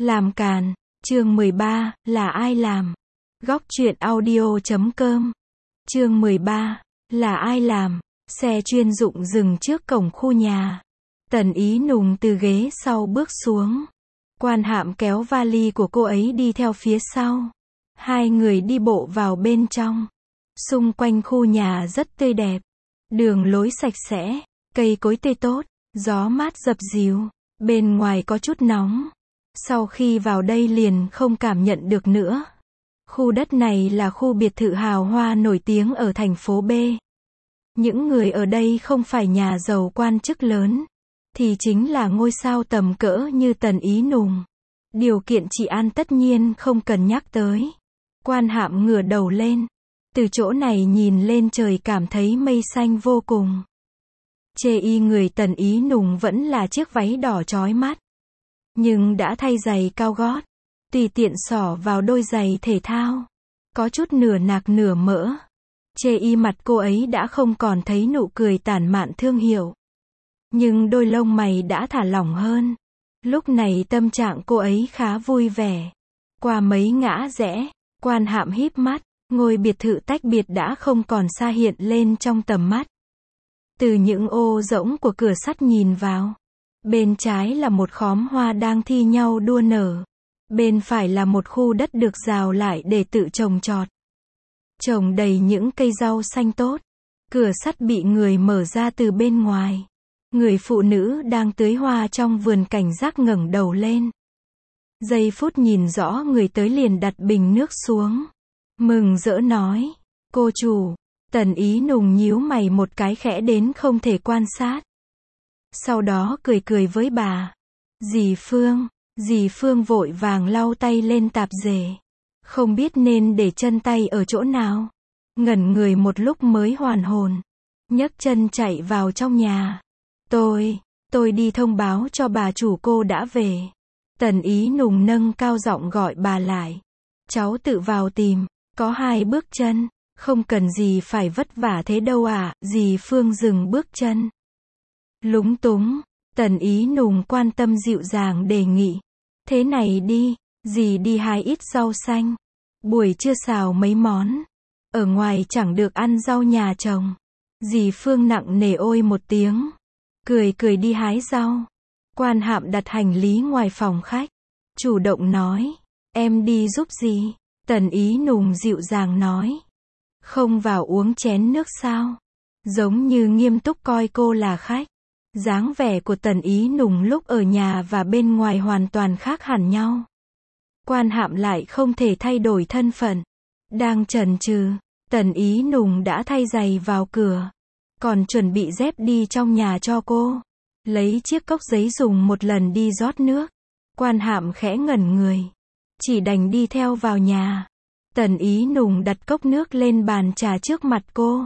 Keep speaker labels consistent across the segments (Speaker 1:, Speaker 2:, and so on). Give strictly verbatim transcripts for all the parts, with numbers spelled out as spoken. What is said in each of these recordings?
Speaker 1: Làm càn, chương mười ba, là ai làm? Góc truyện audio chấm com. Chương mười ba, là ai làm? Xe chuyên dụng dừng trước cổng khu nhà. Tần Ý Nùng từ ghế sau bước xuống. Quan Hạm kéo vali của cô ấy đi theo phía sau. Hai người đi bộ vào bên trong. Xung quanh khu nhà rất tươi đẹp. Đường lối sạch sẽ, cây cối tươi tốt, gió mát dập dìu. Bên ngoài có chút nóng. Sau khi vào đây liền không cảm nhận được nữa. Khu đất này là khu biệt thự hào hoa nổi tiếng ở thành phố B. Những người ở đây không phải nhà giàu quan chức lớn, thì chính là ngôi sao tầm cỡ như Tần Ý Nùng. Điều kiện trị an tất nhiên không cần nhắc tới. Quan Hạm ngửa đầu lên. Từ chỗ này nhìn lên trời cảm thấy mây xanh vô cùng. Chê y người Tần Ý Nùng vẫn là chiếc váy đỏ chói mắt. Nhưng đã thay giày cao gót. Tùy tiện xỏ vào đôi giày thể thao. Có chút nửa nạc nửa mỡ. Chê y mặt cô ấy đã không còn thấy nụ cười tản mạn thương hiệu. Nhưng đôi lông mày đã thả lỏng hơn. Lúc này tâm trạng cô ấy khá vui vẻ. Qua mấy ngã rẽ, Quan Hạm híp mắt, ngôi biệt thự tách biệt đã không còn xa hiện lên trong tầm mắt. Từ những ô rỗng của cửa sắt nhìn vào, bên trái là một khóm hoa đang thi nhau đua nở. Bên phải là một khu đất được rào lại để tự trồng trọt. Trồng đầy những cây rau xanh tốt. Cửa sắt bị người mở ra từ bên ngoài. Người phụ nữ đang tưới hoa trong vườn cảnh giác ngẩng đầu lên. Giây phút nhìn rõ người tới liền đặt bình nước xuống. Mừng rỡ nói, cô chủ. Tần Ý Nùng nhíu mày một cái khẽ đến không thể quan sát. Sau đó cười cười với bà. Dì Phương. Dì Phương vội vàng lau tay lên tạp dề. Không biết nên để chân tay ở chỗ nào. Ngẩn người một lúc mới hoàn hồn. Nhấc chân chạy vào trong nhà. Tôi, tôi đi thông báo cho bà chủ cô đã về. Tần Ý Nùng nâng cao giọng gọi bà lại. Cháu tự vào tìm, có hai bước chân, không cần gì phải vất vả thế đâu ạ. À. Dì Phương dừng bước chân. Lúng túng, Tần Ý Nùng quan tâm dịu dàng đề nghị. Thế này đi, dì đi hái ít rau xanh. Buổi trưa xào mấy món. Ở ngoài chẳng được ăn rau nhà trồng. Dì Phương nặng nề ôi một tiếng. Cười cười đi hái rau. Quan Hạm đặt hành lý ngoài phòng khách. Chủ động nói. Em đi giúp dì. Tần Ý Nùng dịu dàng nói. Không vào uống chén nước sao? Giống như nghiêm túc coi cô là khách. Dáng vẻ của Tần Ý Nùng lúc ở nhà và bên ngoài hoàn toàn khác hẳn nhau. Quan Hạm lại không thể thay đổi thân phận. Đang chần chừ, Tần Ý Nùng đã thay giày vào cửa. Còn chuẩn bị dép đi trong nhà cho cô. Lấy chiếc cốc giấy dùng một lần đi rót nước. Quan Hạm khẽ ngẩn người. Chỉ đành đi theo vào nhà. Tần Ý Nùng đặt cốc nước lên bàn trà trước mặt cô.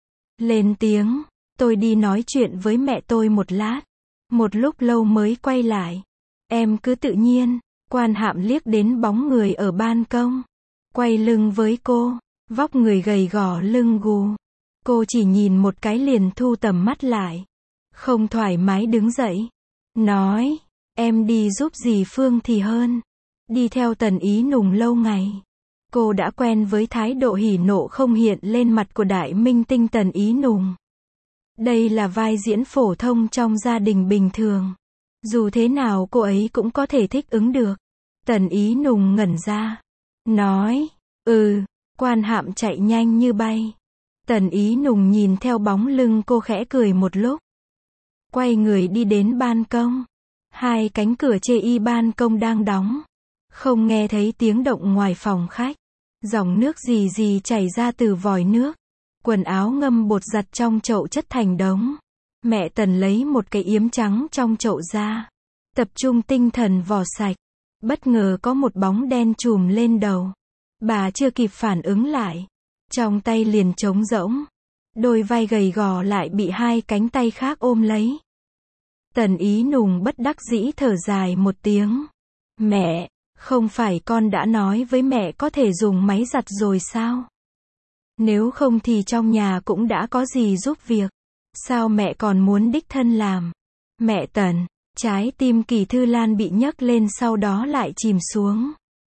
Speaker 1: Lên tiếng. Tôi đi nói chuyện với mẹ tôi một lát. Một lúc lâu mới quay lại. Em cứ tự nhiên. Quan Hạm liếc đến bóng người ở ban công. Quay lưng với cô. Vóc người gầy gò lưng gù. Cô chỉ nhìn một cái liền thu tầm mắt lại. Không thoải mái đứng dậy. Nói. Em đi giúp dì Phương thì hơn. Đi theo Tần Ý Nùng lâu ngày. Cô đã quen với thái độ hỉ nộ không hiện lên mặt của đại minh tinh Tần Ý Nùng. Đây là vai diễn phổ thông trong gia đình bình thường. Dù thế nào cô ấy cũng có thể thích ứng được. Tần Ý Nùng ngẩn ra. Nói. Ừ. Quan Hạm chạy nhanh như bay. Tần Ý Nùng nhìn theo bóng lưng cô khẽ cười một lúc. Quay người đi đến ban công. Hai cánh cửa chê y ban công đang đóng. Không nghe thấy tiếng động ngoài phòng khách. Dòng nước rì rì chảy ra từ vòi nước. Quần áo ngâm bột giặt trong chậu chất thành đống. Mẹ Tần lấy một cái yếm trắng trong chậu ra. Tập trung tinh thần vò sạch. Bất ngờ có một bóng đen trùm lên đầu. Bà chưa kịp phản ứng lại. Trong tay liền trống rỗng. Đôi vai gầy gò lại bị hai cánh tay khác ôm lấy. Tần Ý Nùng bất đắc dĩ thở dài một tiếng. Mẹ, không phải con đã nói với mẹ có thể dùng máy giặt rồi sao? Nếu không thì trong nhà cũng đã có gì giúp việc. Sao mẹ còn muốn đích thân làm? Mẹ Tần, Trái tim Kỳ Thư Lan bị nhấc lên sau đó lại chìm xuống.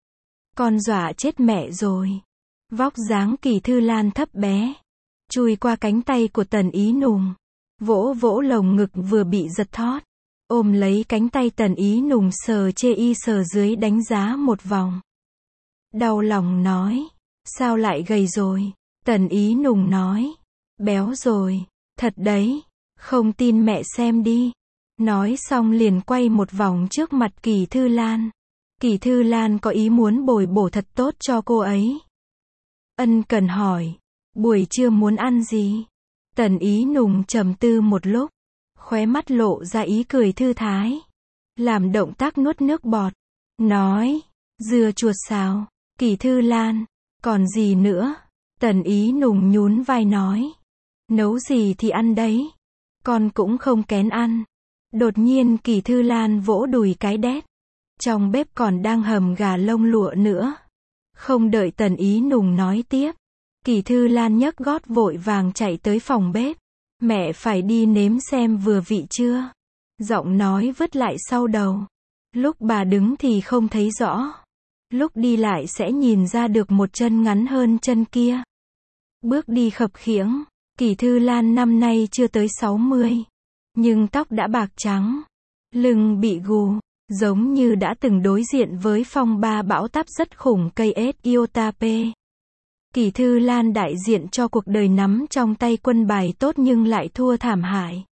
Speaker 1: Con dọa chết mẹ rồi. Vóc dáng Kỳ Thư Lan thấp bé, chui qua cánh tay của Tần Ý Nùng, vỗ vỗ lồng ngực vừa bị giật thót, ôm lấy cánh tay Tần Ý Nùng sờ chê y sờ dưới đánh giá một vòng. Đau lòng nói, sao lại gầy rồi? Tần Ý Nùng nói, béo rồi, thật đấy, không tin mẹ xem đi. Nói xong liền quay một vòng trước mặt Kỳ Thư Lan. Kỳ Thư Lan có ý muốn bồi bổ thật tốt cho cô ấy. Ân cần hỏi, buổi trưa muốn ăn gì? Tần Ý Nùng trầm tư một lúc, khóe mắt lộ ra ý cười thư thái, làm động tác nuốt nước bọt, nói, dưa chuột xào. Kỳ Thư Lan, còn gì nữa? Tần Ý Nùng nhún vai nói, nấu gì thì ăn đấy, con cũng không kén ăn. Đột nhiên Kỳ Thư Lan vỗ đùi cái đét, trong bếp còn đang hầm gà lông lụa nữa. Không đợi Tần Ý Nùng nói tiếp, Kỳ Thư Lan nhấc gót vội vàng chạy tới phòng bếp. Mẹ phải đi nếm xem vừa vị chưa. Giọng nói vứt lại sau đầu. Lúc bà đứng thì không thấy rõ, lúc đi lại sẽ nhìn ra được một chân ngắn hơn chân kia. Bước đi khập khiễng. Kỳ Thư Lan năm nay chưa tới sáu mươi, nhưng tóc đã bạc trắng, lưng bị gù, giống như đã từng đối diện với phong ba bão táp rất khủng cây ét iota P. Kỳ Thư Lan đại diện cho cuộc đời nắm trong tay quân bài tốt nhưng lại thua thảm hại.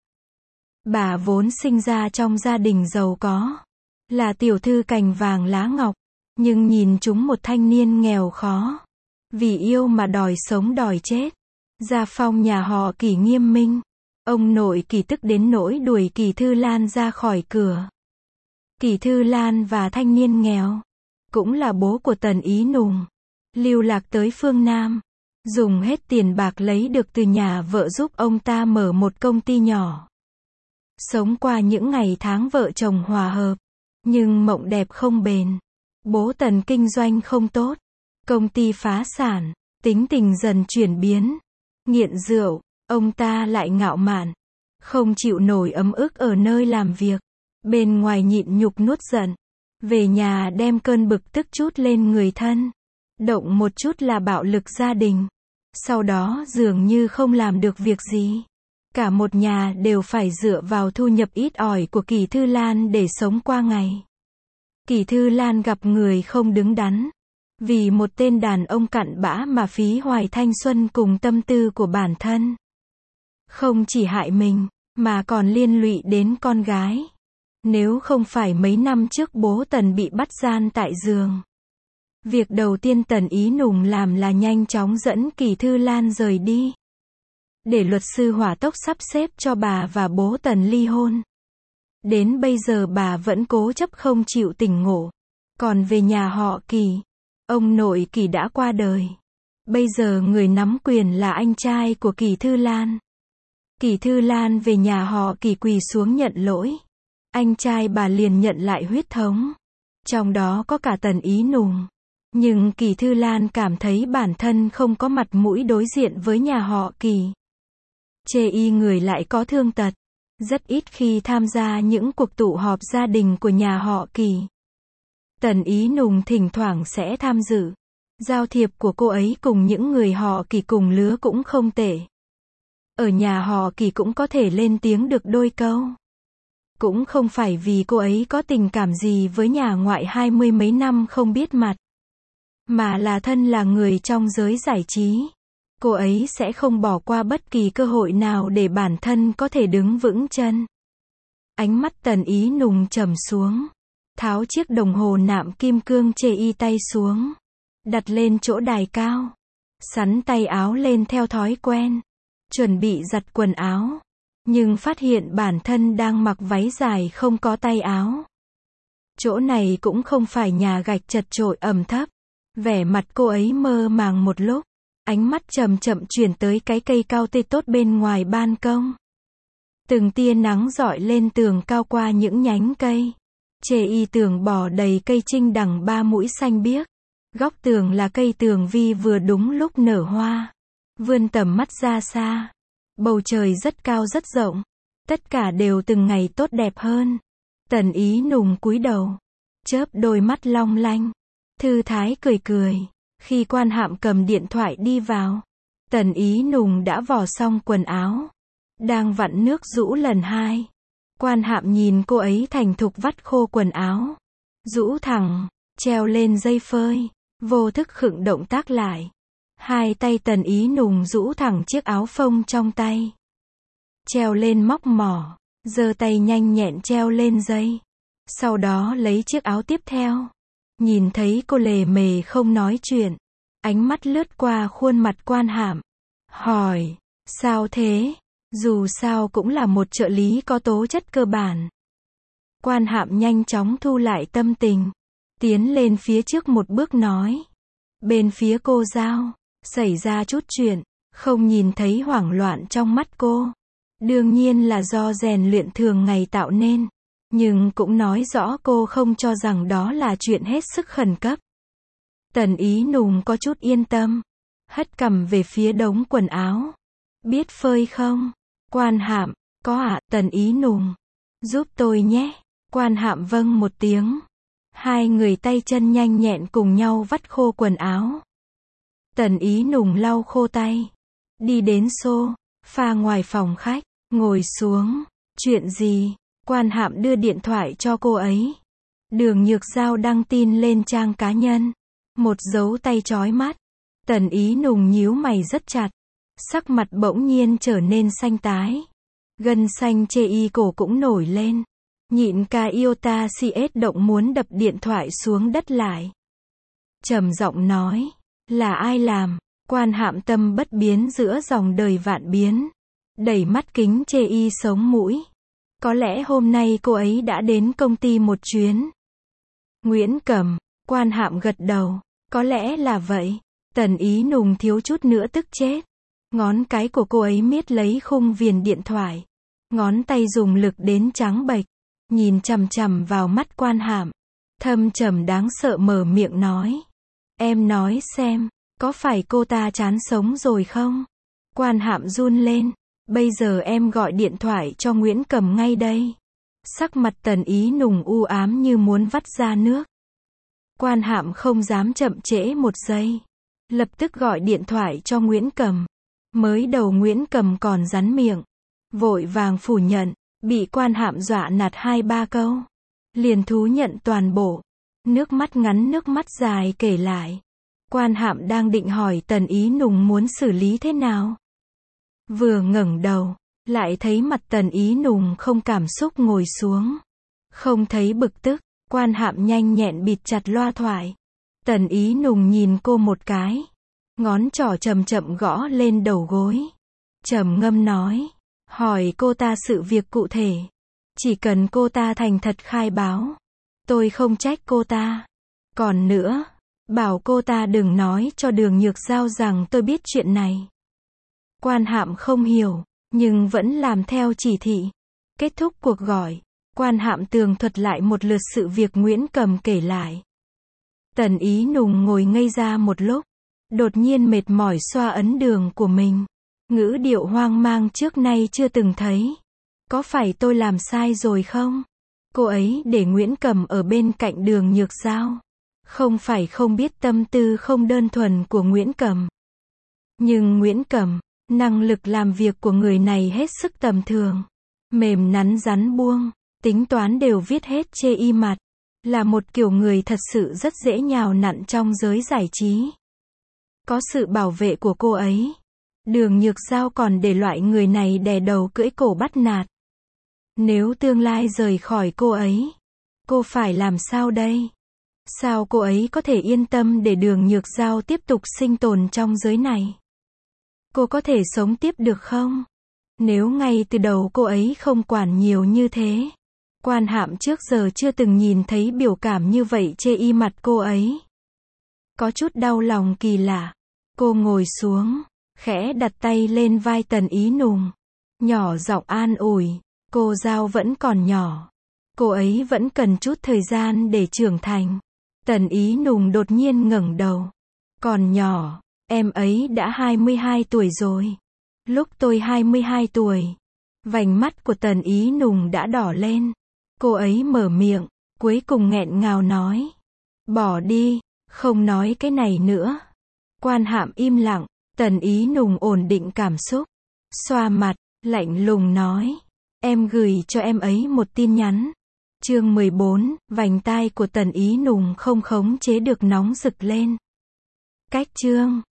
Speaker 1: Bà vốn sinh ra trong gia đình giàu có, là tiểu thư cành vàng lá ngọc, nhưng nhìn chúng một thanh niên nghèo khó, vì yêu mà đòi sống đòi chết. Gia phong nhà họ Kỳ nghiêm minh, ông nội Kỳ tức đến nỗi đuổi Kỳ Thư Lan ra khỏi cửa. Kỳ Thư Lan và thanh niên nghèo, cũng là bố của Tần Ý Nùng, lưu lạc tới phương Nam, dùng hết tiền bạc lấy được từ nhà vợ giúp ông ta mở một công ty nhỏ. Sống qua những ngày tháng vợ chồng hòa hợp, nhưng mộng đẹp không bền. Bố Tần kinh doanh không tốt, công ty phá sản, tính tình dần chuyển biến, nghiện rượu, ông ta lại ngạo mạn, không chịu nổi ấm ức ở nơi làm việc, bên ngoài nhịn nhục nuốt giận, về nhà đem cơn bực tức trút lên người thân, động một chút là bạo lực gia đình, sau đó dường như không làm được việc gì. Cả một nhà đều phải dựa vào thu nhập ít ỏi của Kỳ Thư Lan để sống qua ngày. Kỳ Thư Lan gặp người không đứng đắn, vì một tên đàn ông cặn bã mà phí hoài thanh xuân cùng tâm tư của bản thân. Không chỉ hại mình, mà còn liên lụy đến con gái. Nếu không phải mấy năm trước bố Tần bị bắt gian tại giường, việc đầu tiên Tần Ý Nùng làm là nhanh chóng dẫn Kỳ Thư Lan rời đi, để luật sư hỏa tốc sắp xếp cho bà và bố Tần ly hôn. Đến bây giờ bà vẫn cố chấp không chịu tỉnh ngộ. Còn về nhà họ Kỳ, ông nội Kỳ đã qua đời. Bây giờ người nắm quyền là anh trai của Kỳ Thư Lan. Kỳ Thư Lan về nhà họ Kỳ quỳ xuống nhận lỗi. Anh trai bà liền nhận lại huyết thống, trong đó có cả Tần Ý Nùng. Nhưng Kỳ Thư Lan cảm thấy bản thân không có mặt mũi đối diện với nhà họ Kỳ. Chê y người lại có thương tật, rất ít khi tham gia những cuộc tụ họp gia đình của nhà họ Kỳ. Tần Ý Nùng thỉnh thoảng sẽ tham dự. Giao thiệp của cô ấy cùng những người họ Kỳ cùng lứa cũng không tệ. Ở nhà họ Kỳ cũng có thể lên tiếng được đôi câu. Cũng không phải vì cô ấy có tình cảm gì với nhà ngoại hai mươi mấy năm không biết mặt, mà là thân là người trong giới giải trí. Cô ấy sẽ không bỏ qua bất kỳ cơ hội nào để bản thân có thể đứng vững chân. Ánh mắt Tần Ý Nùng trầm xuống, tháo chiếc đồng hồ nạm kim cương chê y tay xuống, đặt lên chỗ đài cao, sắn tay áo lên theo thói quen, chuẩn bị giặt quần áo, nhưng phát hiện bản thân đang mặc váy dài không có tay áo. Chỗ này cũng không phải nhà gạch chật chội ẩm thấp. Vẻ mặt cô ấy mơ màng một lúc, ánh mắt chậm chậm chuyển tới cái cây cao tươi tốt bên ngoài ban công. Từng tia nắng rọi lên tường cao qua những nhánh cây. Chê y tường bò đầy cây trinh đằng ba mũi xanh biếc. Góc tường là cây tường vi vừa đúng lúc nở hoa. Vươn tầm mắt ra xa. Bầu trời rất cao rất rộng. Tất cả đều từng ngày tốt đẹp hơn. Tần Ý Nùng cúi đầu, chớp đôi mắt long lanh, thư thái cười cười. Khi Quan Hạm cầm điện thoại đi vào, Tần Ý Nùng đã vò xong quần áo, đang vặn nước rũ lần hai. Quan Hạm nhìn cô ấy thành thục vắt khô quần áo, rũ thẳng, treo lên dây phơi, vô thức khựng động tác lại. Hai tay Tần Ý Nùng rũ thẳng chiếc áo phông trong tay, treo lên móc mỏ, giơ tay nhanh nhẹn treo lên dây. Sau đó lấy chiếc áo tiếp theo. Nhìn thấy cô lề mề không nói chuyện, ánh mắt lướt qua khuôn mặt Quan Hạm, hỏi, sao thế? Dù sao cũng là một trợ lý có tố chất cơ bản. Quan Hạm nhanh chóng thu lại tâm tình, tiến lên phía trước một bước nói, bên phía cô Giao, xảy ra chút chuyện, không nhìn thấy hoảng loạn trong mắt cô. Đương nhiên là do rèn luyện thường ngày tạo nên, nhưng cũng nói rõ cô không cho rằng đó là chuyện hết sức khẩn cấp. Tần Ý Nùng có chút yên tâm, hất cằm về phía đống quần áo. Biết phơi không? Quan Hạm, có ạ. Tần Ý Nùng, giúp tôi nhé. Quan Hạm vâng một tiếng. Hai người tay chân nhanh nhẹn cùng nhau vắt khô quần áo. Tần Ý Nùng lau khô tay, đi đến sofa ngoài phòng khách, ngồi xuống. Chuyện gì? Quan Hạm đưa điện thoại cho cô ấy. Đường Nhược Giao đăng tin lên trang cá nhân. Một dấu tay chói mắt. Tần Ý Nùng nhíu mày rất chặt, sắc mặt bỗng nhiên trở nên xanh tái. Gân xanh chê y cổ cũng nổi lên. Nhịn ca iota cs động muốn đập điện thoại xuống đất lại. Trầm giọng nói, là ai làm? Quan Hạm tâm bất biến giữa dòng đời vạn biến, đẩy mắt kính chê y sống mũi. Có lẽ hôm nay cô ấy đã đến công ty một chuyến. Nguyễn Cầm. Quan Hạm gật đầu, có lẽ là vậy. Tần Ý Nùng thiếu chút nữa tức chết. Ngón cái của cô ấy miết lấy khung viền điện thoại, ngón tay dùng lực đến trắng bệch, nhìn chằm chằm vào mắt Quan Hạm, thâm trầm đáng sợ mở miệng nói, em nói xem, có phải cô ta chán sống rồi không? Quan Hạm run lên, bây giờ em gọi điện thoại cho Nguyễn Cầm ngay đây. Sắc mặt Tần Ý Nùng u ám như muốn vắt ra nước. Quan Hạm không dám chậm trễ một giây, lập tức gọi điện thoại cho Nguyễn Cầm. Mới đầu Nguyễn Cầm còn rắn miệng, vội vàng phủ nhận, bị Quan Hạm dọa nạt hai ba câu, liền thú nhận toàn bộ. Nước mắt ngắn nước mắt dài kể lại. Quan Hạm đang định hỏi Tần Ý Nùng muốn xử lý thế nào, vừa ngẩng đầu, lại thấy mặt Tần Ý Nùng không cảm xúc ngồi xuống. Không thấy bực tức, Quan Hạm nhanh nhẹn bịt chặt loa thoại. Tần Ý Nùng nhìn cô một cái, ngón trỏ chậm chậm gõ lên đầu gối, trầm ngâm nói, hỏi cô ta sự việc cụ thể. Chỉ cần cô ta thành thật khai báo, tôi không trách cô ta. Còn nữa, bảo cô ta đừng nói cho Đường Nhược Giao rằng tôi biết chuyện này. Quan Hạm không hiểu, nhưng vẫn làm theo chỉ thị. Kết thúc cuộc gọi, Quan Hạm tường thuật lại một lượt sự việc Nguyễn Cầm kể lại. Tần Ý Nùng ngồi ngây ra một lúc, đột nhiên mệt mỏi xoa ấn đường của mình, ngữ điệu hoang mang trước nay chưa từng thấy. Có phải tôi làm sai rồi không? Cô ấy để Nguyễn Cầm ở bên cạnh Đường Nhược Giao, không phải không biết tâm tư không đơn thuần của Nguyễn Cầm. Nhưng Nguyễn Cầm, năng lực làm việc của người này hết sức tầm thường, mềm nắn rắn buông, tính toán đều viết hết chê y mặt, là một kiểu người thật sự rất dễ nhào nặn trong giới giải trí. Có sự bảo vệ của cô ấy, Đường Nhược Giao còn để loại người này đè đầu cưỡi cổ bắt nạt. Nếu tương lai rời khỏi cô ấy, cô phải làm sao đây? Sao cô ấy có thể yên tâm để Đường Nhược Giao tiếp tục sinh tồn trong giới này? Cô có thể sống tiếp được không? Nếu ngay từ đầu cô ấy không quản nhiều như thế. Quan Hạm trước giờ chưa từng nhìn thấy biểu cảm như vậy chê y mặt cô ấy. Có chút đau lòng kỳ lạ. Cô ngồi xuống, khẽ đặt tay lên vai Tần Ý Nùng, nhỏ giọng an ủi, cô Giao vẫn còn nhỏ. Cô ấy vẫn cần chút thời gian để trưởng thành. Tần Ý Nùng đột nhiên ngẩng đầu. Còn nhỏ, em ấy đã hai mươi hai tuổi rồi. Lúc tôi hai mươi hai tuổi, vành mắt của Tần Ý Nùng đã đỏ lên. Cô ấy mở miệng, cuối cùng nghẹn ngào nói. Bỏ đi, không nói cái này nữa. Quan Hạm im lặng, Tần Ý Nùng ổn định cảm xúc. Xoa mặt, lạnh lùng nói. Em gửi cho em ấy một tin nhắn. Chương mười bốn, vành tai của Tần Ý Nùng không khống chế được nóng rực lên. Cách chương